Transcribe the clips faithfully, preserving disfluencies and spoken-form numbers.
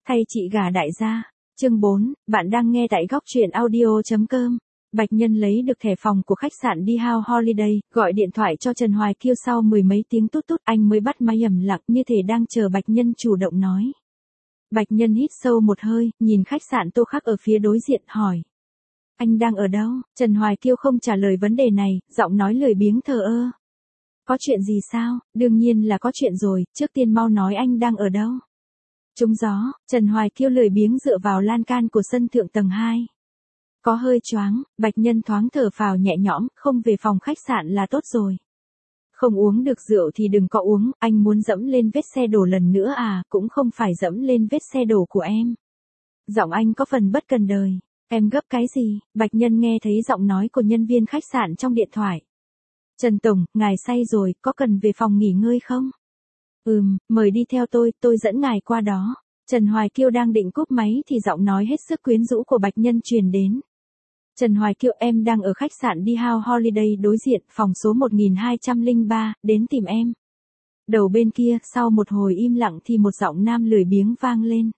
Thay chị gả đại gia. Chương bốn, bạn đang nghe tại góc truyện audio chấm com. Bạch Nhân lấy được thẻ phòng của khách sạn đi House Holiday, gọi điện thoại cho Trần Hoài Kiêu sau mười mấy tiếng tút tút, anh mới bắt máy ầm lặng như thể đang chờ Bạch Nhân chủ động nói. Bạch Nhân hít sâu một hơi, nhìn khách sạn Tô Khắc ở phía đối diện, hỏi. Anh đang ở đâu? Trần Hoài Kiêu không trả lời vấn đề này, giọng nói lười biếng thờ ơ. Có chuyện gì sao? Đương nhiên là có chuyện rồi, trước tiên mau nói anh đang ở đâu. Trúng gió, Trần Hoài Kiêu lười biếng dựa vào lan can của sân thượng tầng hai. Có hơi choáng, Bạch Nhân thoáng thở phào nhẹ nhõm, không về phòng khách sạn là tốt rồi. Không uống được rượu thì đừng có uống, anh muốn dẫm lên vết xe đổ lần nữa à, cũng không phải dẫm lên vết xe đổ của em. Giọng anh có phần bất cần đời. Em gấp cái gì? Bạch Nhân nghe thấy giọng nói của nhân viên khách sạn trong điện thoại. Trần Tổng, ngài say rồi, có cần về phòng nghỉ ngơi không? Ừm, mời đi theo tôi, tôi dẫn ngài qua đó. Trần Hoài Kiêu đang định cúp máy thì giọng nói hết sức quyến rũ của Bạch Nhân truyền đến. Trần Hoài Kiêu, em đang ở khách sạn đi House Holiday đối diện, phòng số một nghìn hai trăm lẻ ba, đến tìm em. Đầu bên kia, sau một hồi im lặng thì một giọng nam lười biếng vang lên.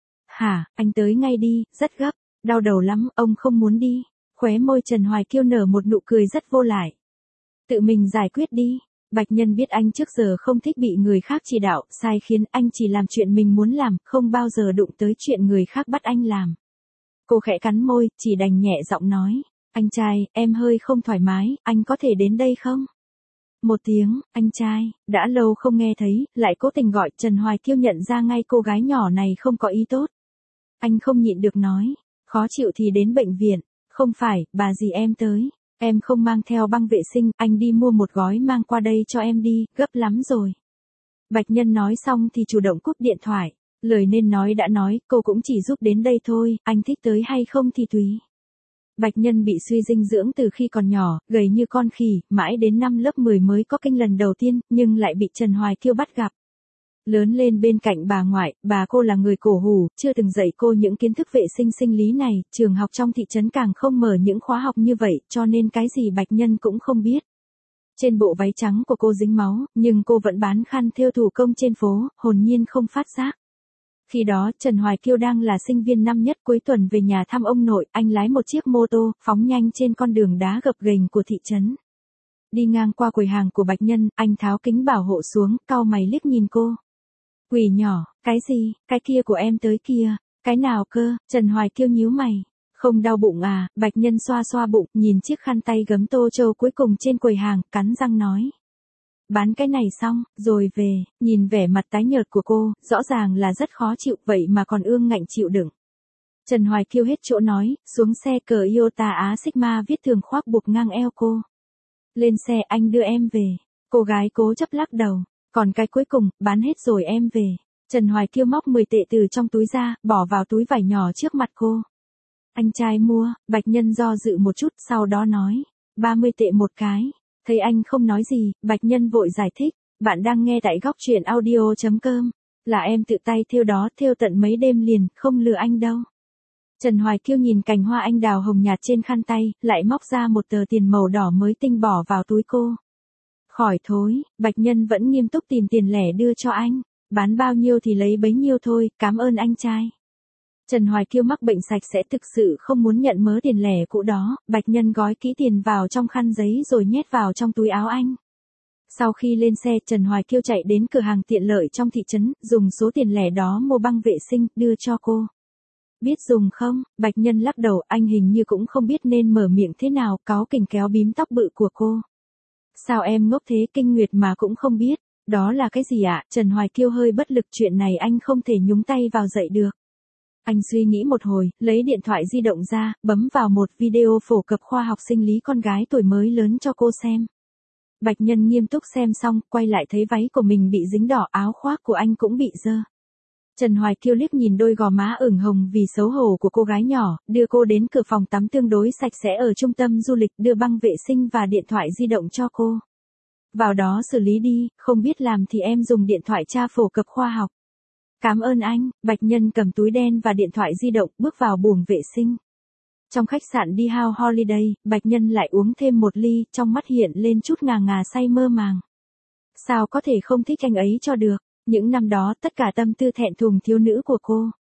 Hả, anh tới ngay đi, rất gấp, đau đầu lắm, ông không muốn đi. Khóe môi Trần Hoài Kiêu nở một nụ cười rất vô lại. Tự mình giải quyết đi. Bạch Nhân biết anh trước giờ không thích bị người khác chỉ đạo, sai khiến, anh chỉ làm chuyện mình muốn làm, không bao giờ đụng tới chuyện người khác bắt anh làm. Cô khẽ cắn môi, chỉ đành nhẹ giọng nói, anh trai, em hơi không thoải mái, anh có thể đến đây không? Một tiếng, anh trai, đã lâu không nghe thấy, lại cố tình gọi, Trần Hoài Kiêu nhận ra ngay cô gái nhỏ này không có ý tốt. Anh không nhịn được nói, khó chịu thì đến bệnh viện, không phải, bà dì em tới. Em không mang theo băng vệ sinh, anh đi mua một gói mang qua đây cho em đi, gấp lắm rồi. Bạch Nhân nói xong thì chủ động cúp điện thoại. Lời nên nói đã nói, cô cũng chỉ giúp đến đây thôi, anh thích tới hay không thì tùy. Bạch Nhân bị suy dinh dưỡng từ khi còn nhỏ, gầy như con khỉ, mãi đến năm lớp mười mới có kinh lần đầu tiên, nhưng lại bị Trần Hoài Kiêu bắt gặp. Lớn lên bên cạnh bà ngoại, bà cô là người cổ hủ, chưa từng dạy cô những kiến thức vệ sinh sinh lý này, trường học trong thị trấn càng không mở những khóa học như vậy, cho nên cái gì Bạch Nhân cũng không biết. Trên bộ váy trắng của cô dính máu, nhưng cô vẫn bán khăn thêu thủ công trên phố, hồn nhiên không phát giác. Khi đó, Trần Hoài Kiêu đang là sinh viên năm nhất, cuối tuần về nhà thăm ông nội, anh lái một chiếc mô tô, phóng nhanh trên con đường đá gập ghềnh của thị trấn. Đi ngang qua quầy hàng của Bạch Nhân, anh tháo kính bảo hộ xuống, cau mày liếc nhìn cô. Quỷ nhỏ, cái gì, cái kia của em tới kia, cái nào cơ? Trần Hoài Kiêu nhíu mày. Không đau bụng à? Bạch Nhân xoa xoa bụng, nhìn chiếc khăn tay gấm tô châu cuối cùng trên quầy hàng, cắn răng nói. Bán cái này xong, rồi về, nhìn vẻ mặt tái nhợt của cô, rõ ràng là rất khó chịu, vậy mà còn ương ngạnh chịu đựng. Trần Hoài Kiêu hết chỗ nói, xuống xe cờ Iota Á Sigma viết thường khoác buộc ngang eo cô. Lên xe anh đưa em về. Cô gái cố chấp lắc đầu. Còn cái cuối cùng, bán hết rồi em về. Trần Hoài Kiêu móc mười tệ từ trong túi ra, bỏ vào túi vải nhỏ trước mặt cô. Anh trai mua, Bạch Nhân do dự một chút, sau đó nói. ba mươi tệ một cái. Thấy anh không nói gì, Bạch Nhân vội giải thích. Bạn đang nghe tại góc truyện audio chấm com. Là em tự tay thêu đó, thêu tận mấy đêm liền, không lừa anh đâu. Trần Hoài Kiêu nhìn cành hoa anh đào hồng nhạt trên khăn tay, lại móc ra một tờ tiền màu đỏ mới tinh bỏ vào túi cô. Khỏi thối, Bạch Nhân vẫn nghiêm túc tìm tiền lẻ đưa cho anh. Bán bao nhiêu thì lấy bấy nhiêu thôi, cảm ơn anh trai. Trần Hoài Kiêu mắc bệnh sạch sẽ thực sự không muốn nhận mớ tiền lẻ cũ đó, Bạch Nhân gói kỹ tiền vào trong khăn giấy rồi nhét vào trong túi áo anh. Sau khi lên xe, Trần Hoài Kiêu chạy đến cửa hàng tiện lợi trong thị trấn, dùng số tiền lẻ đó mua băng vệ sinh, đưa cho cô. Biết dùng không? Bạch Nhân lắc đầu, anh hình như cũng không biết nên mở miệng thế nào, cáu kỉnh kéo bím tóc bự của cô. Sao em ngốc thế, kinh nguyệt mà cũng không biết, đó là cái gì ạ? Trần Hoài Kiêu hơi bất lực, chuyện này anh không thể nhúng tay vào dạy được. Anh suy nghĩ một hồi, lấy điện thoại di động ra, bấm vào một video phổ cập khoa học sinh lý con gái tuổi mới lớn cho cô xem. Bạch Nhân nghiêm túc xem xong, quay lại thấy váy của mình bị dính đỏ, áo khoác của anh cũng bị dơ. Trần Hoài Kiêu liếc nhìn đôi gò má ửng hồng vì xấu hổ của cô gái nhỏ, đưa cô đến cửa phòng tắm tương đối sạch sẽ ở trung tâm du lịch, đưa băng vệ sinh và điện thoại di động cho cô. Vào đó xử lý đi, không biết làm thì em dùng điện thoại tra phổ cập khoa học. Cảm ơn anh. Bạch Nhân cầm túi đen và điện thoại di động, bước vào buồng vệ sinh. Trong khách sạn đi House Holiday, Bạch Nhân lại uống thêm một ly, trong mắt hiện lên chút ngà ngà say mơ màng. Sao có thể không thích anh ấy cho được? Những năm đó, tất cả tâm tư thẹn thùng thiếu nữ của cô.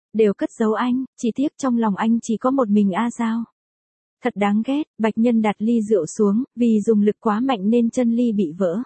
đều cất giấu anh, chỉ tiếc trong lòng anh chỉ có một mình A Giao. Thật đáng ghét, Bạch Nhân đặt ly rượu xuống, vì dùng lực quá mạnh nên chân ly bị vỡ.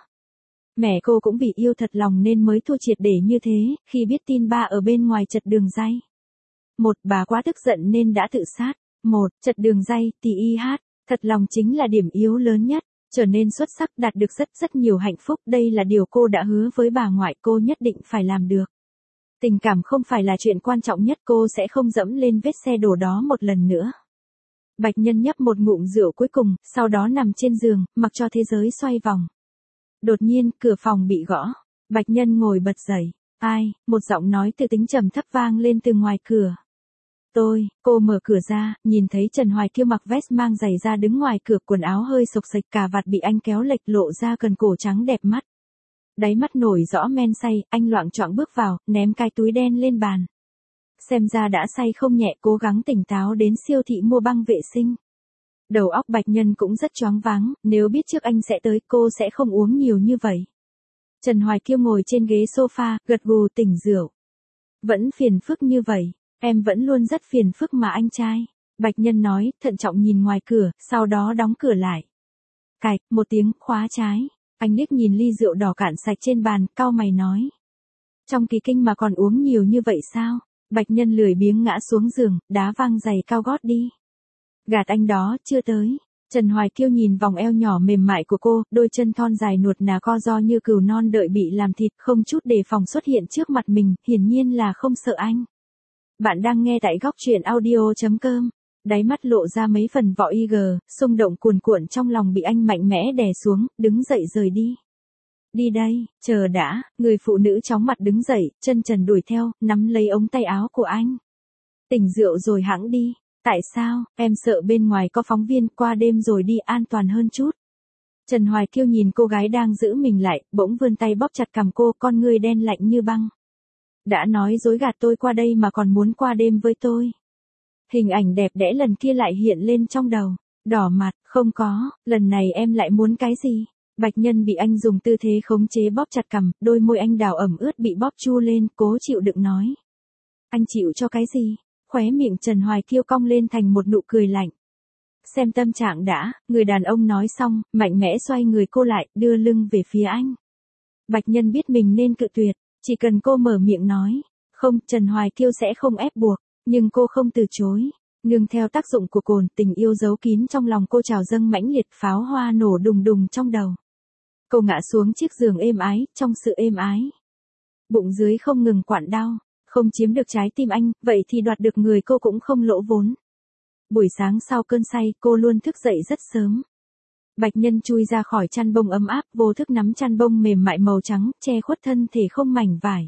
Mẹ cô cũng vì yêu thật lòng nên mới thua triệt để như thế, khi biết tin ba ở bên ngoài chật đường dây. Một, bà quá tức giận nên đã tự sát. Một, chật đường dây, tì i hát, thật lòng chính là điểm yếu lớn nhất, trở nên xuất sắc đạt được rất rất nhiều hạnh phúc, đây là điều cô đã hứa với bà ngoại cô nhất định phải làm được. Tình cảm không phải là chuyện quan trọng nhất, cô sẽ không dẫm lên vết xe đổ đó một lần nữa. Bạch Nhân nhấp một ngụm rượu cuối cùng, sau đó nằm trên giường, mặc cho thế giới xoay vòng. Đột nhiên, cửa phòng bị gõ. Bạch Nhân ngồi bật dậy. Ai, một giọng nói từ tính trầm thấp vang lên từ ngoài cửa. Tôi, cô mở cửa ra, nhìn thấy Trần Hoài Kiêu mặc vest mang giày ra đứng ngoài cửa, quần áo hơi xộc xệch, cà vạt bị anh kéo lệch lộ ra cần cổ trắng đẹp mắt. Đáy mắt nổi rõ men say, anh loạng choạng bước vào, ném cái túi đen lên bàn. Xem ra đã say không nhẹ, cố gắng tỉnh táo đến siêu thị mua băng vệ sinh. Đầu óc Bạch Nhân cũng rất choáng váng, nếu biết trước anh sẽ tới cô sẽ không uống nhiều như vậy. Trần Hoài Kiêu ngồi trên ghế sofa, gật gù tỉnh rượu. Vẫn phiền phức như vậy, em vẫn luôn rất phiền phức mà anh trai. Bạch Nhân nói, thận trọng nhìn ngoài cửa, sau đó đóng cửa lại. Cạch, một tiếng, khóa trái. Anh liếc nhìn ly rượu đỏ cạn sạch trên bàn, cau mày nói. Trong kỳ kinh mà còn uống nhiều như vậy sao? Bạch Nhân lười biếng ngã xuống giường, đá văng giày cao gót đi. Gạt anh đó, chưa tới. Trần Hoài Kiêu nhìn vòng eo nhỏ mềm mại của cô, đôi chân thon dài nuột nà co ro như cừu non đợi bị làm thịt, không chút đề phòng xuất hiện trước mặt mình, hiển nhiên là không sợ anh. Bạn đang nghe tại góc truyện audio chấm com. Đáy mắt lộ ra mấy phần vỏ i giê, xung động cuồn cuộn trong lòng bị anh mạnh mẽ đè xuống, đứng dậy rời đi. Đi đây, chờ đã, người phụ nữ chóng mặt đứng dậy, chân trần đuổi theo, nắm lấy ống tay áo của anh. Tỉnh rượu rồi hẵng đi. Tại sao, em sợ bên ngoài có phóng viên, qua đêm rồi đi an toàn hơn chút. Trần Hoài Kiêu nhìn cô gái đang giữ mình lại, bỗng vươn tay bóp chặt cằm cô, con ngươi đen lạnh như băng. Đã nói dối gạt tôi qua đây mà còn muốn qua đêm với tôi. Hình ảnh đẹp đẽ lần kia lại hiện lên trong đầu. Đỏ mặt, không có, lần này em lại muốn cái gì? Bạch Nhân bị anh dùng tư thế khống chế bóp chặt cằm, đôi môi anh đào ẩm ướt bị bóp chu lên, cố chịu đựng nói. Anh chịu cho cái gì? Khóe miệng Trần Hoài Kiêu cong lên thành một nụ cười lạnh. Xem tâm trạng đã, người đàn ông nói xong, mạnh mẽ xoay người cô lại, đưa lưng về phía anh. Bạch Nhân biết mình nên cự tuyệt, chỉ cần cô mở miệng nói. Không, Trần Hoài Kiêu sẽ không ép buộc, nhưng cô không từ chối. Nương theo tác dụng của cồn, tình yêu giấu kín trong lòng cô trào dâng mãnh liệt, pháo hoa nổ đùng đùng trong đầu. Cô ngã xuống chiếc giường êm ái, trong sự êm ái. Bụng dưới không ngừng quặn đau. Không chiếm được trái tim anh, vậy thì đoạt được người cô cũng không lỗ vốn. Buổi sáng sau cơn say, cô luôn thức dậy rất sớm. Bạch Nhân chui ra khỏi chăn bông ấm áp, vô thức nắm chăn bông mềm mại màu trắng, che khuất thân thể không mảnh vải.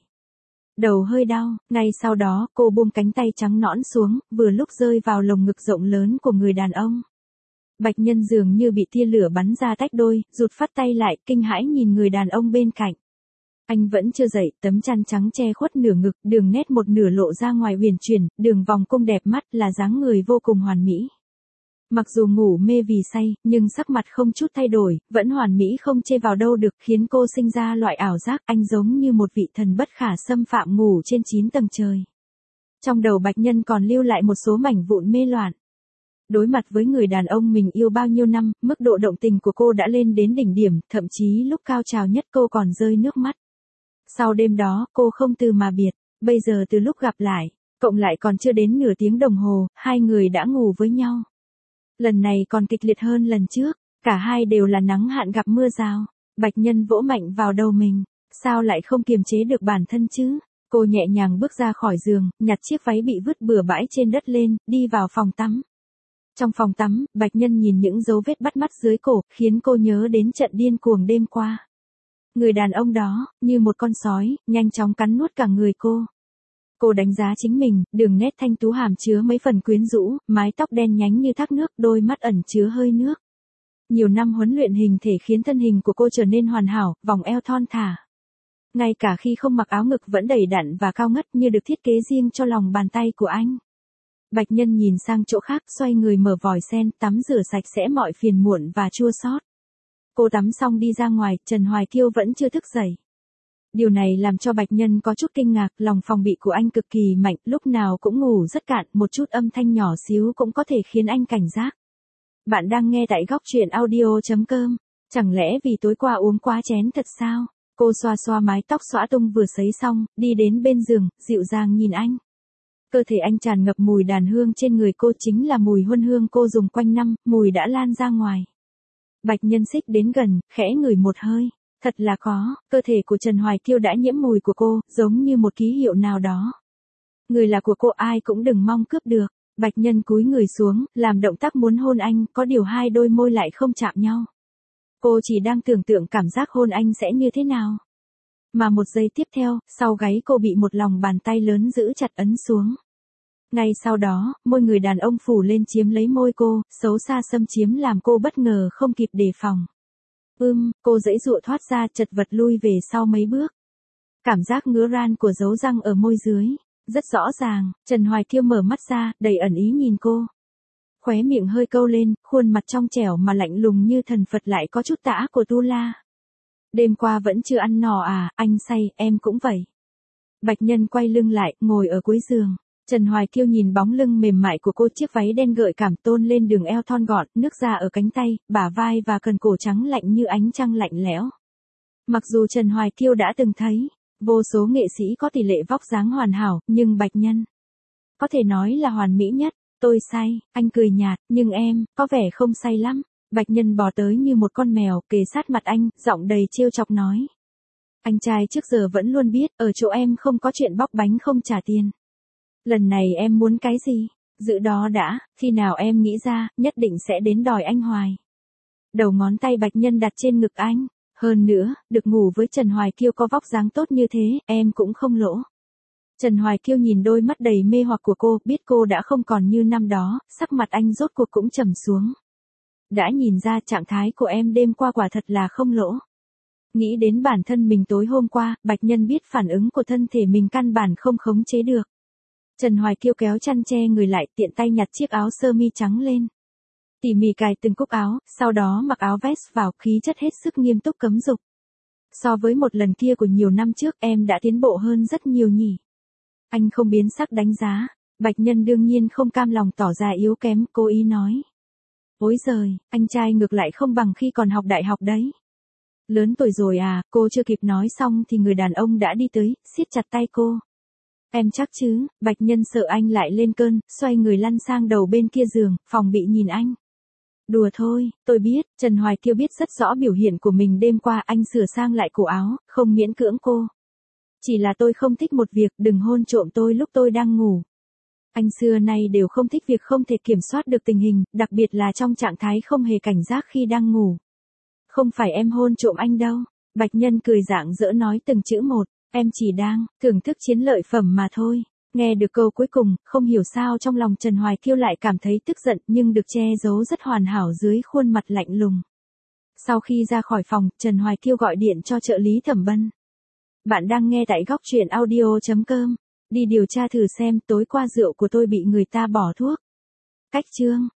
Đầu hơi đau, ngay sau đó, cô buông cánh tay trắng nõn xuống, vừa lúc rơi vào lồng ngực rộng lớn của người đàn ông. Bạch Nhân dường như bị tia lửa bắn ra tách đôi, rụt phát tay lại, kinh hãi nhìn người đàn ông bên cạnh. Anh vẫn chưa dậy, tấm chăn trắng che khuất nửa ngực, đường nét một nửa lộ ra ngoài huyền chuyển, đường vòng cung đẹp mắt là dáng người vô cùng hoàn mỹ. Mặc dù ngủ mê vì say, nhưng sắc mặt không chút thay đổi, vẫn hoàn mỹ không chê vào đâu được, khiến cô sinh ra loại ảo giác anh giống như một vị thần bất khả xâm phạm ngủ trên chín tầng trời. Trong đầu Bạch Nhân còn lưu lại một số mảnh vụn mê loạn. Đối mặt với người đàn ông mình yêu bao nhiêu năm, mức độ động tình của cô đã lên đến đỉnh điểm, thậm chí lúc cao trào nhất cô còn rơi nước mắt. Sau đêm đó, cô không từ mà biệt, bây giờ từ lúc gặp lại, cộng lại còn chưa đến nửa tiếng đồng hồ, hai người đã ngủ với nhau. Lần này còn kịch liệt hơn lần trước, cả hai đều là nắng hạn gặp mưa rào. Bạch Nhân vỗ mạnh vào đầu mình, sao lại không kiềm chế được bản thân chứ? Cô nhẹ nhàng bước ra khỏi giường, nhặt chiếc váy bị vứt bừa bãi trên đất lên, đi vào phòng tắm. Trong phòng tắm, Bạch Nhân nhìn những dấu vết bắt mắt dưới cổ, khiến cô nhớ đến trận điên cuồng đêm qua. Người đàn ông đó, như một con sói, nhanh chóng cắn nuốt cả người cô. Cô đánh giá chính mình, đường nét thanh tú hàm chứa mấy phần quyến rũ, mái tóc đen nhánh như thác nước, đôi mắt ẩn chứa hơi nước. Nhiều năm huấn luyện hình thể khiến thân hình của cô trở nên hoàn hảo, vòng eo thon thả. Ngay cả khi không mặc áo ngực vẫn đầy đặn và cao ngất như được thiết kế riêng cho lòng bàn tay của anh. Bạch Nhân nhìn sang chỗ khác, xoay người mở vòi sen, tắm rửa sạch sẽ mọi phiền muộn và chua xót. Cô tắm xong đi ra ngoài, Trần Hoài Kiêu vẫn chưa thức dậy. Điều này làm cho Bạch Nhân có chút kinh ngạc, lòng phòng bị của anh cực kỳ mạnh, lúc nào cũng ngủ rất cạn, một chút âm thanh nhỏ xíu cũng có thể khiến anh cảnh giác. Bạn đang nghe tại góc truyện audio.com. Chẳng lẽ vì tối qua uống quá chén thật sao? Cô xoa xoa mái tóc xõa tung vừa sấy xong, đi đến bên giường, dịu dàng nhìn anh. Cơ thể anh tràn ngập mùi đàn hương trên người cô, chính là mùi huân hương cô dùng quanh năm, mùi đã lan ra ngoài. Bạch Nhân xích đến gần, khẽ ngửi một hơi. Thật là có, cơ thể của Trần Hoài Kiêu đã nhiễm mùi của cô, giống như một ký hiệu nào đó. Người là của cô ai cũng đừng mong cướp được. Bạch Nhân cúi người xuống, làm động tác muốn hôn anh, có điều hai đôi môi lại không chạm nhau. Cô chỉ đang tưởng tượng cảm giác hôn anh sẽ như thế nào. Mà một giây tiếp theo, sau gáy cô bị một lòng bàn tay lớn giữ chặt ấn xuống. Ngay sau đó, môi người đàn ông phủ lên chiếm lấy môi cô, xấu xa xâm chiếm làm cô bất ngờ không kịp đề phòng. Ưm, cô giãy giụa thoát ra, chật vật lui về sau mấy bước. Cảm giác ngứa ran của dấu răng ở môi dưới, rất rõ ràng. Trần Hoài Kiêu mở mắt ra, đầy ẩn ý nhìn cô. Khóe miệng hơi câu lên, khuôn mặt trong trẻo mà lạnh lùng như thần Phật lại có chút tã của tu la. Đêm qua vẫn chưa ăn nò à, anh say, em cũng vậy. Bạch Nhân quay lưng lại, ngồi ở cuối giường. Trần Hoài Kiêu nhìn bóng lưng mềm mại của cô, chiếc váy đen gợi cảm tôn lên đường eo thon gọn, nước da ở cánh tay, bả vai và cần cổ trắng lạnh như ánh trăng lạnh lẽo. Mặc dù Trần Hoài Kiêu đã từng thấy vô số nghệ sĩ có tỷ lệ vóc dáng hoàn hảo, nhưng Bạch Nhân có thể nói là hoàn mỹ nhất. Tôi say, anh cười nhạt, nhưng em, có vẻ không say lắm. Bạch Nhân bò tới như một con mèo, kề sát mặt anh, giọng đầy trêu chọc nói. Anh trai trước giờ vẫn luôn biết, ở chỗ em không có chuyện bóc bánh không trả tiền. Lần này em muốn cái gì? Giữ đó đã, khi nào em nghĩ ra, nhất định sẽ đến đòi anh hoài. Đầu ngón tay Bạch Nhân đặt trên ngực anh. Hơn nữa, được ngủ với Trần Hoài Kiêu có vóc dáng tốt như thế, em cũng không lỗ. Trần Hoài Kiêu nhìn đôi mắt đầy mê hoặc của cô, biết cô đã không còn như năm đó, sắc mặt anh rốt cuộc cũng trầm xuống. Đã nhìn ra trạng thái của em đêm qua quả thật là không lỗ. Nghĩ đến bản thân mình tối hôm qua, Bạch Nhân biết phản ứng của thân thể mình căn bản không khống chế được. Trần Hoài Kiêu kéo chăn che người lại, tiện tay nhặt chiếc áo sơ mi trắng lên. Tỉ mỉ cài từng cúc áo, sau đó mặc áo vest vào, khí chất hết sức nghiêm túc cấm dục. So với một lần kia của nhiều năm trước, em đã tiến bộ hơn rất nhiều nhỉ. Anh không biến sắc đánh giá. Bạch Nhân đương nhiên không cam lòng tỏ ra yếu kém, cố ý nói. Ôi giời, anh trai ngược lại không bằng khi còn học đại học đấy. Lớn tuổi rồi à, cô chưa kịp nói xong thì người đàn ông đã đi tới, siết chặt tay cô. Em chắc chứ? Bạch Nhân sợ anh lại lên cơn, xoay người lăn sang đầu bên kia giường, phòng bị nhìn anh. Đùa thôi, tôi biết. Trần Hoài Kiêu biết rất rõ biểu hiện của mình đêm qua, anh sửa sang lại cổ áo, không miễn cưỡng cô. Chỉ là tôi không thích một việc, đừng hôn trộm tôi lúc tôi đang ngủ. Anh xưa nay đều không thích việc không thể kiểm soát được tình hình, đặc biệt là trong trạng thái không hề cảnh giác khi đang ngủ. Không phải em hôn trộm anh đâu. Bạch Nhân cười rạng rỡ nói từng chữ một, em chỉ đang thưởng thức chiến lợi phẩm mà thôi. Nghe được câu cuối cùng, không hiểu sao trong lòng Trần Hoài Kiêu lại cảm thấy tức giận, nhưng được che giấu rất hoàn hảo dưới khuôn mặt lạnh lùng. Sau khi ra khỏi phòng, Trần Hoài Kiêu gọi điện cho trợ lý Thẩm Bân. Bạn đang nghe tại góc truyện audio.com. Đi điều tra thử xem tối qua rượu của tôi bị người ta bỏ thuốc. Cách chương.